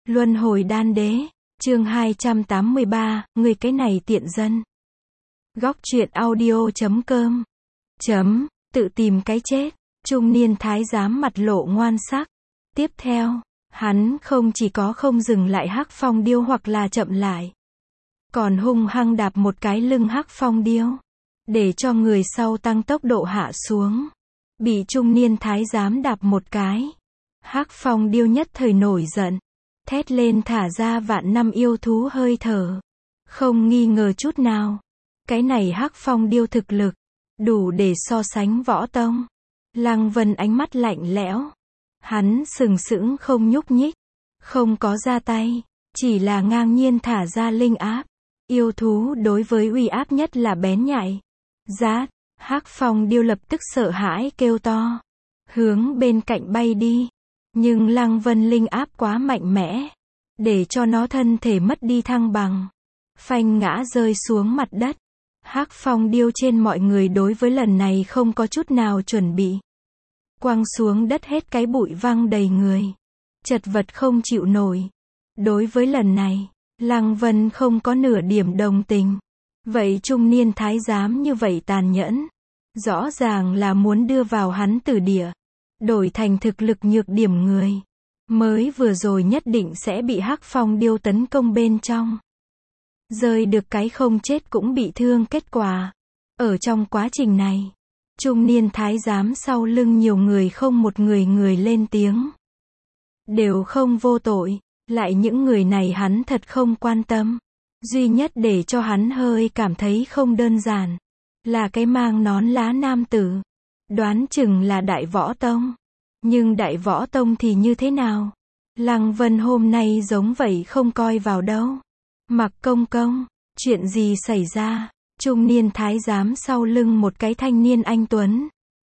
Luân hồi đan đế, chương 283, người cái này tiện dân. Góc truyện audio.com Tự tìm cái chết. Trung niên thái giám mặt lộ ngoan sắc. Tiếp theo, hắn không chỉ có không dừng lại Hắc Phong điêu hoặc là chậm lại, còn hung hăng đạp một cái lưng Hắc Phong điêu, để cho người sau tăng tốc độ hạ xuống. Bị trung niên thái giám đạp một cái, Hắc Phong điêu nhất thời nổi giận, thét lên thả ra vạn năm yêu thú hơi thở. Không nghi ngờ chút nào, cái này Hắc Phong điêu thực lực đủ để so sánh võ tông. Lăng Vân ánh mắt lạnh lẽo, hắn sừng sững không nhúc nhích, không có ra tay, chỉ là ngang nhiên thả ra linh áp. Yêu thú đối với uy áp nhất là bén nhạy. Rát, Hắc Phong điêu lập tức sợ hãi kêu to, hướng bên cạnh bay đi. Nhưng Lăng Vân linh áp quá mạnh mẽ, để cho nó thân thể mất đi thăng bằng, phanh ngã rơi xuống mặt đất. Hắc Phong điêu trên mọi người đối với lần này không có chút nào chuẩn bị, quăng xuống đất hết cái bụi văng đầy người, chật vật không chịu nổi. Đối với lần này, Lăng Vân không có nửa điểm đồng tình. Vậy trung niên thái giám như vậy tàn nhẫn, rõ ràng là muốn đưa vào hắn tử địa, đổi thành thực lực nhược điểm người. Mới vừa rồi nhất định sẽ bị Hắc Phong điêu tấn công bên trong, rơi được cái không chết cũng bị thương kết quả. Ở trong quá trình này, trung niên thái giám sau lưng nhiều người không một người lên tiếng. Đều không vô tội, lại những người này hắn thật không quan tâm. Duy nhất để cho hắn hơi cảm thấy không đơn giản, là cái mang nón lá nam tử. Đoán chừng là Đại Võ Tông. Nhưng Đại Võ Tông thì như thế nào? Lăng Vân hôm nay giống vậy không coi vào đâu. Mặc công công, chuyện gì xảy ra? Trung niên thái giám sau lưng một cái thanh niên anh tuấn,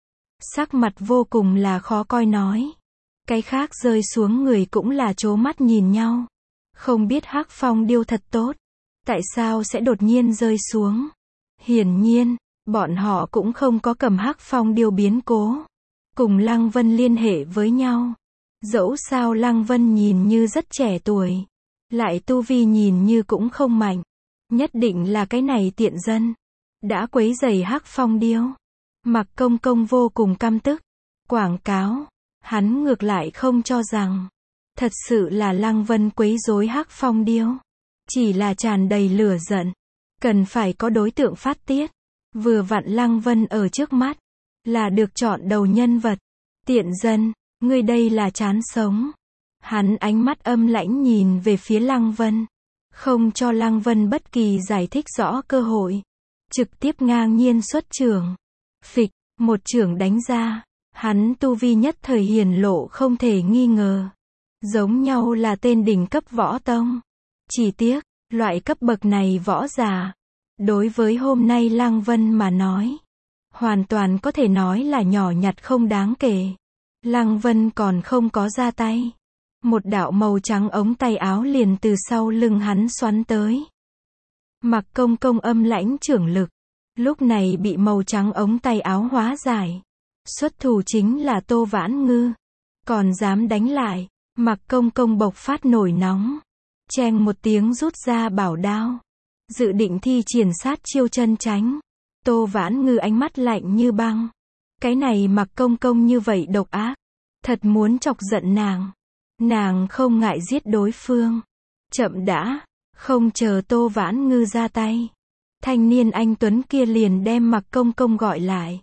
sắc mặt vô cùng là khó coi nói. Cái khác rơi xuống người cũng là trố mắt nhìn nhau. Không biết Hắc Phong điêu thật tốt, tại sao sẽ đột nhiên rơi xuống? Hiển nhiên, bọn họ cũng không có cầm Hắc Phong điêu biến cố cùng Lăng Vân liên hệ với nhau. Dẫu sao Lăng Vân nhìn như rất trẻ tuổi, lại tu vi nhìn như cũng không mạnh. Nhất định là cái này tiện dân đã quấy rầy Hắc Phong điêu. Mặc công công vô cùng căm tức. Quảng cáo, hắn ngược lại không cho rằng thật sự là Lăng Vân quấy rối Hắc Phong điêu, chỉ là tràn đầy lửa giận, cần phải có đối tượng phát tiết. Vừa vặn Lăng Vân ở trước mắt, là được chọn đầu nhân vật. Tiện dân, ngươi đây là chán sống. Hắn ánh mắt âm lãnh nhìn về phía Lăng Vân, không cho Lăng Vân bất kỳ giải thích rõ cơ hội, trực tiếp ngang nhiên xuất chưởng. Phịch, một chưởng đánh ra, hắn tu vi nhất thời hiển lộ không thể nghi ngờ, giống nhau là tên đỉnh cấp võ tông. Chỉ tiếc, loại cấp bậc này võ giả, đối với hôm nay Lăng Vân mà nói, hoàn toàn có thể nói là nhỏ nhặt không đáng kể. Lăng Vân còn không có ra tay, một đạo màu trắng ống tay áo liền từ sau lưng hắn xoắn tới. Mặc công công âm lãnh trưởng lực, lúc này bị màu trắng ống tay áo hóa giải. Xuất thủ chính là Tô Vãn Ngư, còn dám đánh lại. Mặc công công bộc phát nổi nóng, cheng một tiếng rút ra bảo đao, dự định thi triển sát chiêu chân tránh. Tô Vãn Ngư ánh mắt lạnh như băng. Cái này Mặc công công như vậy độc ác, thật muốn chọc giận nàng. Nàng không ngại giết đối phương. Chậm đã, không chờ Tô Vãn Ngư ra tay, thanh niên anh tuấn kia liền đem Mặc công công gọi lại.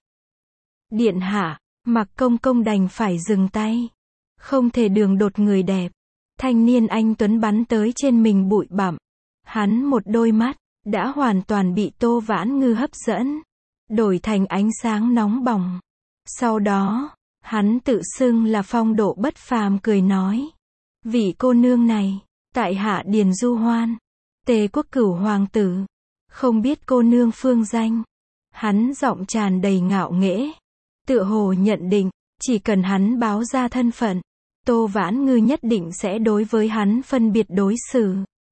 Điện hạ, Mặc công công đành phải dừng tay. Không thể đường đột người đẹp. Thanh niên anh tuấn bắn tới trên mình bụi bặm. Hắn một đôi mắt đã hoàn toàn bị Tô Vãn Ngư hấp dẫn, đổi thành ánh sáng nóng bỏng. Sau đó, hắn tự xưng là phong độ bất phàm cười nói: vị cô nương này, tại hạ Điền Du Hoan, Tề Quốc Cửu hoàng tử, không biết cô nương phương danh. Hắn giọng tràn đầy ngạo nghễ, tựa hồ nhận định, chỉ cần hắn báo ra thân phận, Tô Vãn Ngư nhất định sẽ đối với hắn phân biệt đối xử.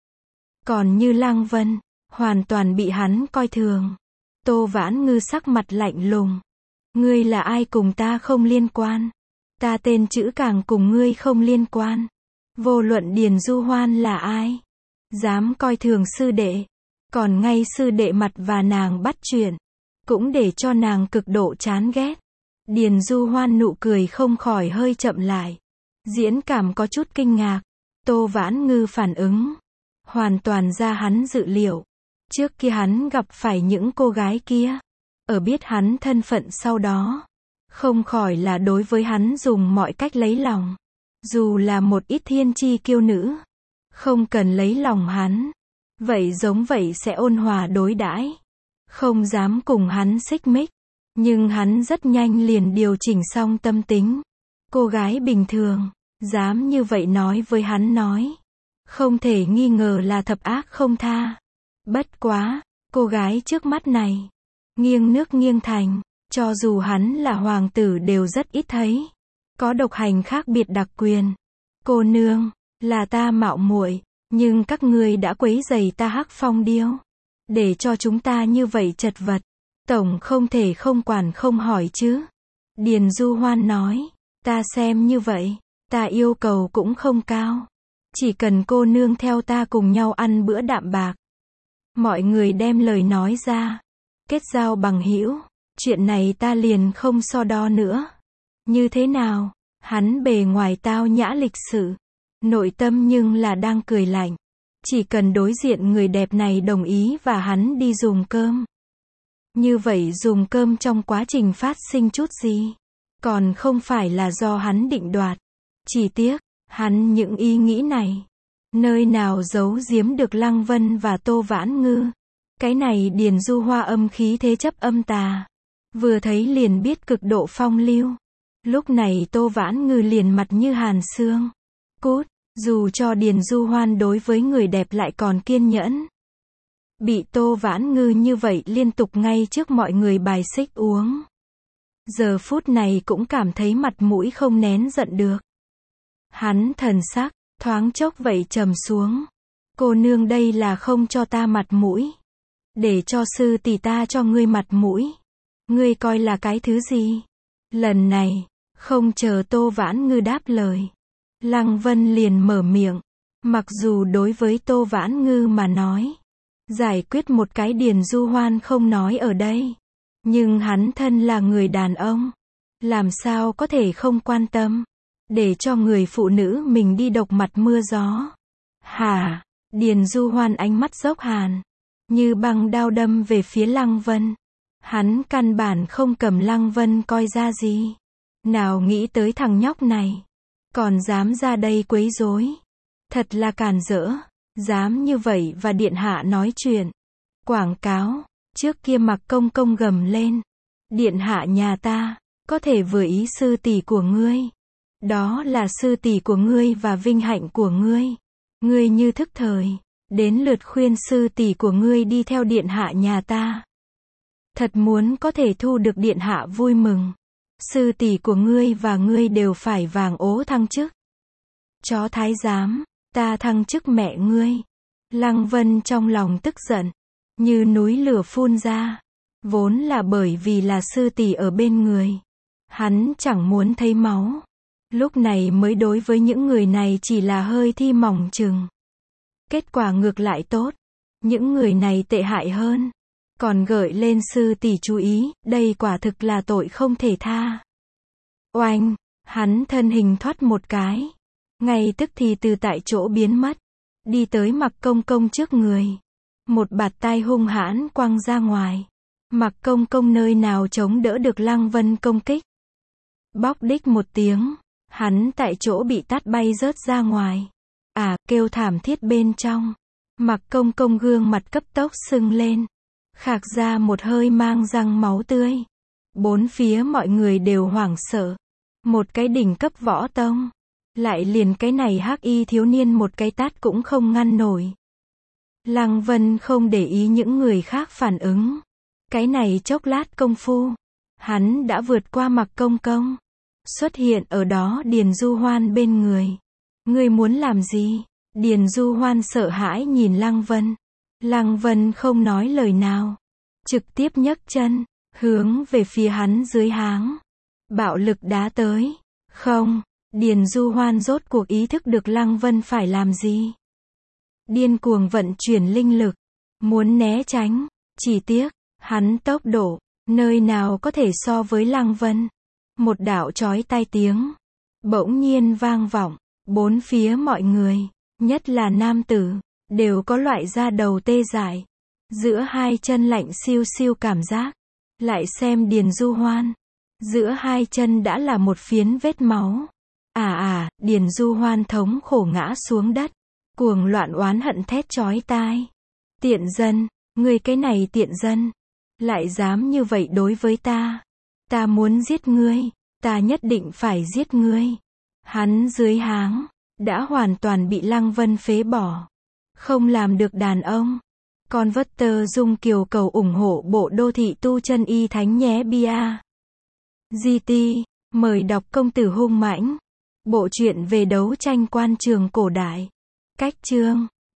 Còn như Lăng Vân, hoàn toàn bị hắn coi thường. Tô Vãn Ngư sắc mặt lạnh lùng. Ngươi là ai cùng ta không liên quan. Ta tên chữ càng cùng ngươi không liên quan. Vô luận Điền Du Hoan là ai, dám coi thường sư đệ, còn ngay sư đệ mặt và nàng bắt chuyện, cũng để cho nàng cực độ chán ghét. Điền Du Hoan nụ cười không khỏi hơi chậm lại. Diễn cảm có chút kinh ngạc. Tô Vãn Ngư phản ứng hoàn toàn ra hắn dự liệu. Trước kia hắn gặp phải những cô gái kia, ở biết hắn thân phận sau đó, không khỏi là đối với hắn dùng mọi cách lấy lòng. Dù là một ít thiên chi kiêu nữ, không cần lấy lòng hắn, vậy giống vậy sẽ ôn hòa đối đãi, không dám cùng hắn xích mích. Nhưng hắn rất nhanh liền điều chỉnh xong tâm tính. Cô gái bình thường, dám như vậy nói với hắn nói, không thể nghi ngờ là thập ác không tha. Bất quá, cô gái trước mắt này, nghiêng nước nghiêng thành, cho dù hắn là hoàng tử đều rất ít thấy. Có độc hành khác biệt đặc quyền. Cô nương, là ta mạo muội, nhưng các ngươi đã quấy rầy ta Hắc Phong Điêu, để cho chúng ta như vậy chật vật. Tổng không thể không quản không hỏi chứ. Điền Du Hoan nói, ta xem như vậy, ta yêu cầu cũng không cao. Chỉ cần cô nương theo ta cùng nhau ăn bữa đạm bạc. Mọi người đem lời nói ra, kết giao bằng hữu, chuyện này ta liền không so đo nữa. Như thế nào? Hắn bề ngoài tao nhã lịch sự, nội tâm nhưng là đang cười lạnh. Chỉ cần đối diện người đẹp này đồng ý và hắn đi dùng cơm. Như vậy dùng cơm trong quá trình phát sinh chút gì, còn không phải là do hắn định đoạt. Chỉ tiếc, hắn những ý nghĩ này, nơi nào giấu giếm được Lăng Vân và Tô Vãn Ngư. Cái này Điền Du Hoa âm khí thế chấp âm tà, vừa thấy liền biết cực độ phong lưu. Lúc này Tô Vãn Ngư liền mặt như hàn xương. Cút, dù cho Điền Du Hoan đối với người đẹp lại còn kiên nhẫn. Bị Tô Vãn Ngư như vậy liên tục ngay trước mọi người bài xích uống. Giờ phút này cũng cảm thấy mặt mũi không nén giận được. Hắn thần sắc, thoáng chốc vậy trầm xuống. Cô nương đây là không cho ta mặt mũi. Để cho sư tỷ ta cho ngươi mặt mũi. Ngươi coi là cái thứ gì? Lần này, không chờ Tô Vãn Ngư đáp lời, Lăng Vân liền mở miệng. Mặc dù đối với Tô Vãn Ngư mà nói, giải quyết một cái Điền Du Hoan không nói ở đây. Nhưng hắn thân là người đàn ông, làm sao có thể không quan tâm, để cho người phụ nữ mình đi độc mặt mưa gió. Hả? Điền Du Hoan ánh mắt dốc hàn, như băng đao đâm về phía Lăng Vân. Hắn căn bản không cầm Lăng Vân coi ra gì. Nào nghĩ tới thằng nhóc này, còn dám ra đây quấy rối. Thật là càn rỡ, dám như vậy và điện hạ nói chuyện. Quảng cáo, trước kia Mặc Công Công gầm lên. Điện hạ nhà ta, có thể vừa ý sư tỷ của ngươi. Đó là sư tỷ của ngươi và vinh hạnh của ngươi. Ngươi như thức thời, đến lượt khuyên sư tỷ của ngươi đi theo điện hạ nhà ta. Thật muốn có thể thu được điện hạ vui mừng. Sư tỷ của ngươi và ngươi đều phải vàng ố thăng chức. Chó thái giám, ta thăng chức mẹ ngươi. Lăng Vân trong lòng tức giận, như núi lửa phun ra. Vốn là bởi vì là sư tỷ ở bên người, hắn chẳng muốn thấy máu. Lúc này mới đối với những người này chỉ là hơi thi mỏng chừng. Kết quả ngược lại tốt. Những người này tệ hại hơn. Còn gợi lên sư tỷ chú ý, đây quả thực là tội không thể tha. Oanh, hắn thân hình thoát một cái. Ngay tức thì từ tại chỗ biến mất. Đi tới Mặc Công Công trước người. Một bạt tai hung hãn quăng ra ngoài. Mặc Công Công nơi nào chống đỡ được Lăng Vân công kích. Bóc đích một tiếng. Hắn tại chỗ bị tát bay rớt ra ngoài. Kêu thảm thiết bên trong. Mặc Công Công gương mặt cấp tốc sưng lên. Khạc ra một hơi mang răng máu tươi. Bốn phía mọi người đều hoảng sợ. Một cái đỉnh cấp võ tông. Lại liền cái này hắc y thiếu niên một cái tát cũng không ngăn nổi. Lăng Vân không để ý những người khác phản ứng. Cái này chốc lát công phu, hắn đã vượt qua Mặc Công Công. Xuất hiện ở đó Điền Du Hoan bên người. Ngươi muốn làm gì? Điền Du Hoan sợ hãi nhìn Lăng Vân. Lăng Vân không nói lời nào. Trực tiếp nhấc chân, hướng về phía hắn dưới háng. Bạo lực đá tới. Không, Điền Du Hoan rốt cuộc ý thức được Lăng Vân phải làm gì. Điên cuồng vận chuyển linh lực, muốn né tránh, chỉ tiếc, hắn tốc độ, nơi nào có thể so với Lăng Vân. Một đạo chói tai tiếng, bỗng nhiên vang vọng, bốn phía mọi người, nhất là nam tử, đều có loại da đầu tê dại. Giữa hai chân lạnh siêu siêu cảm giác. Lại xem Điền Du Hoan. Giữa hai chân đã là một phiến vết máu. Điền Du Hoan thống khổ ngã xuống đất. Cuồng loạn oán hận thét chói tai. Tiện dân, ngươi cái này tiện dân. Lại dám như vậy đối với ta. Ta muốn giết ngươi. Ta nhất định phải giết ngươi. Hắn dưới háng, đã hoàn toàn bị Lăng Vân phế bỏ. Không làm được đàn ông. Con vất tơ Dung Kiều cầu ủng hộ bộ đô thị tu chân y thánh nhé bia. GT, mời đọc Công tử hung mãnh. Bộ truyện về đấu tranh quan trường cổ đại. Cách chương